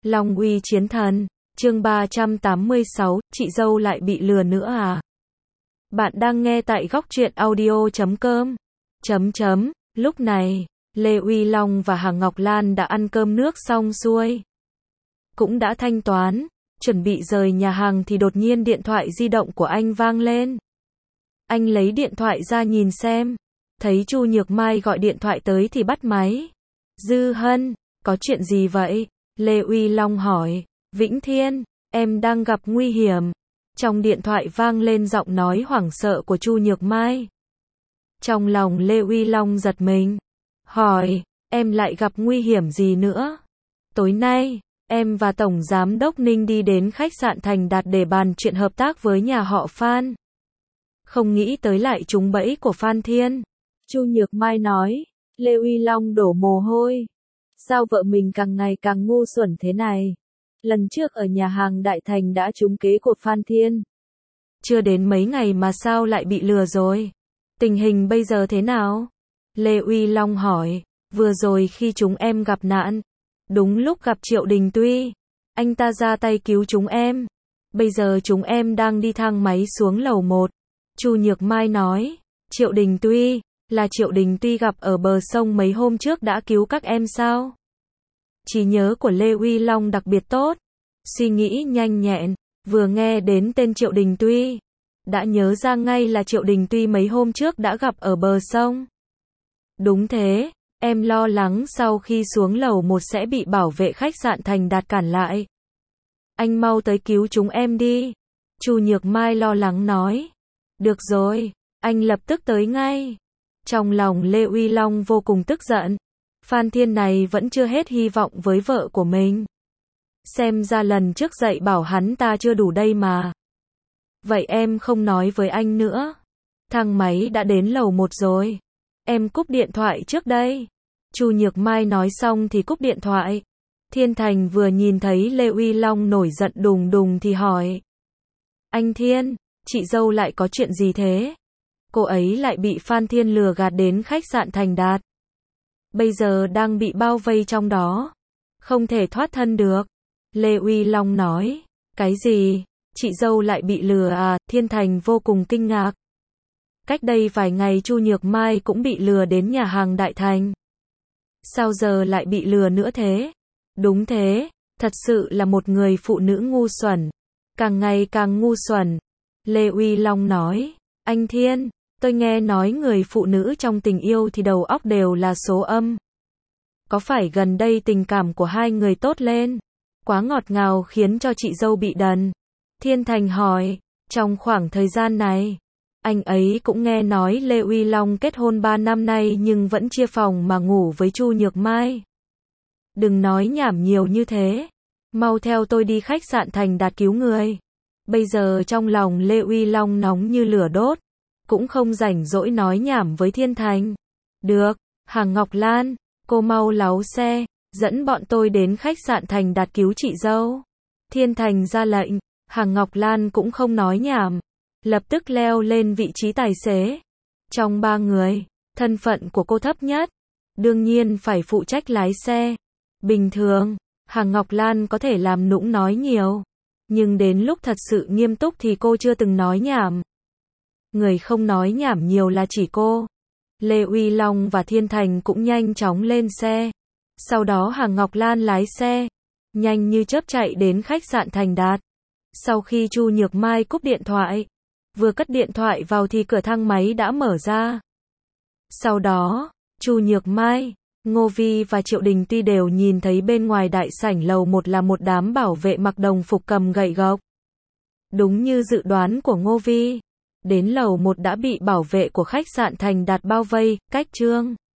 Long uy chiến thần, chương 386, chị dâu lại bị lừa nữa à? Bạn đang nghe tại góc truyện audio.com. Lúc này, Lê Uy Long và Hằng Ngọc Lan đã ăn cơm nước xong xuôi. Cũng đã thanh toán, chuẩn bị rời nhà hàng thì đột nhiên điện thoại di động của anh vang lên. Anh lấy điện thoại ra nhìn xem, thấy Chu Nhược Mai gọi điện thoại tới thì bắt máy. Dư Hân, có chuyện gì vậy? Lê Uy Long hỏi. Vĩnh Thiên, em đang gặp nguy hiểm. Trong điện thoại vang lên giọng nói hoảng sợ của Chu Nhược Mai. Trong lòng Lê Uy Long giật mình. Hỏi, em lại gặp nguy hiểm gì nữa? Tối nay, em và Tổng Giám đốc Ninh đi đến khách sạn Thành Đạt để bàn chuyện hợp tác với nhà họ Phan. Không nghĩ tới lại trúng bẫy của Phan Thiên. Chu Nhược Mai nói. Lê Uy Long đổ mồ hôi. Sao vợ mình càng ngày càng ngu xuẩn thế này? Lần trước ở nhà hàng Đại Thành đã trúng kế của Phan Thiên. Chưa đến mấy ngày mà sao lại bị lừa rồi? Tình hình bây giờ thế nào? Lê Uy Long hỏi. Vừa rồi khi chúng em gặp nạn, đúng lúc gặp Triệu Đình Tuy, anh ta ra tay cứu chúng em. Bây giờ chúng em đang đi thang máy xuống lầu 1. Chu Nhược Mai nói. Triệu Đình Tuy, là Triệu Đình Tuy gặp ở bờ sông mấy hôm trước đã cứu các em sao? Trí nhớ của Lê Uy Long đặc biệt tốt, suy nghĩ nhanh nhẹn, vừa nghe đến tên Triệu Đình Tuy, đã nhớ ra ngay là Triệu Đình Tuy mấy hôm trước đã gặp ở bờ sông. Đúng thế, em lo lắng sau khi xuống lầu 1 sẽ bị bảo vệ khách sạn Thành Đạt cản lại. Anh mau tới cứu chúng em đi. Chu Nhược Mai lo lắng nói. Được rồi, anh lập tức tới ngay. Trong lòng Lê Uy Long vô cùng tức giận. Phan Thiên này vẫn chưa hết hy vọng với vợ của mình. Xem ra lần trước dạy bảo hắn ta chưa đủ đây mà. Vậy em không nói với anh nữa. Thang máy đã đến lầu 1 rồi. Em cúp điện thoại trước đây. Chu Nhược Mai nói xong thì cúp điện thoại. Thiên Thành vừa nhìn thấy Lê Uy Long nổi giận đùng đùng thì hỏi. Anh Thiên, chị dâu lại có chuyện gì thế? Cô ấy lại bị Phan Thiên lừa gạt đến khách sạn Thành Đạt. Bây giờ đang bị bao vây trong đó. Không thể thoát thân được. Lê Uy Long nói. Cái gì? Chị dâu lại bị lừa à? Thiên Thành vô cùng kinh ngạc. Cách đây vài ngày Chu Nhược Mai cũng bị lừa đến nhà hàng Đại Thành. Sao giờ lại bị lừa nữa thế? Đúng thế, thật sự là một người phụ nữ ngu xuẩn. Càng ngày càng ngu xuẩn. Lê Uy Long nói. Anh Thiên, tôi nghe nói người phụ nữ trong tình yêu thì đầu óc đều là số âm. Có phải gần đây tình cảm của hai người tốt lên, quá ngọt ngào khiến cho chị dâu bị đần? Thiên Thành hỏi. Trong khoảng thời gian này, anh ấy cũng nghe nói Lê Uy Long kết hôn 3 năm nay nhưng vẫn chia phòng mà ngủ với Chu Nhược Mai. Đừng nói nhảm nhiều như thế. Mau theo tôi đi khách sạn Thành Đạt cứu người. Bây giờ trong lòng Lê Uy Long nóng như lửa đốt. Cũng không rảnh rỗi nói nhảm với Thiên Thành. Được, Hằng Ngọc Lan, cô mau láu xe, dẫn bọn tôi đến khách sạn Thành Đạt cứu chị dâu. Thiên Thành ra lệnh, Hằng Ngọc Lan cũng không nói nhảm. Lập tức leo lên vị trí tài xế. Trong 3 người, thân phận của cô thấp nhất. Đương nhiên phải phụ trách lái xe. Bình thường, Hằng Ngọc Lan có thể làm nũng nói nhiều. Nhưng đến lúc thật sự nghiêm túc thì cô chưa từng nói nhảm. Người không nói nhảm nhiều là chỉ cô. Lê Uy Long và Thiên Thành cũng nhanh chóng lên xe. Sau đó Hằng Ngọc Lan lái xe, nhanh như chớp chạy đến khách sạn Thành Đạt. Sau khi Chu Nhược Mai cúp điện thoại, vừa cất điện thoại vào thì cửa thang máy đã mở ra. Sau đó, Chu Nhược Mai, Ngô Vi và Triệu Đình Tuy đều nhìn thấy bên ngoài đại sảnh lầu 1 là một đám bảo vệ mặc đồng phục cầm gậy gộc. Đúng như dự đoán của Ngô Vi, đến lầu 1 đã bị bảo vệ của khách sạn Thành Đạt bao vây, cách Trương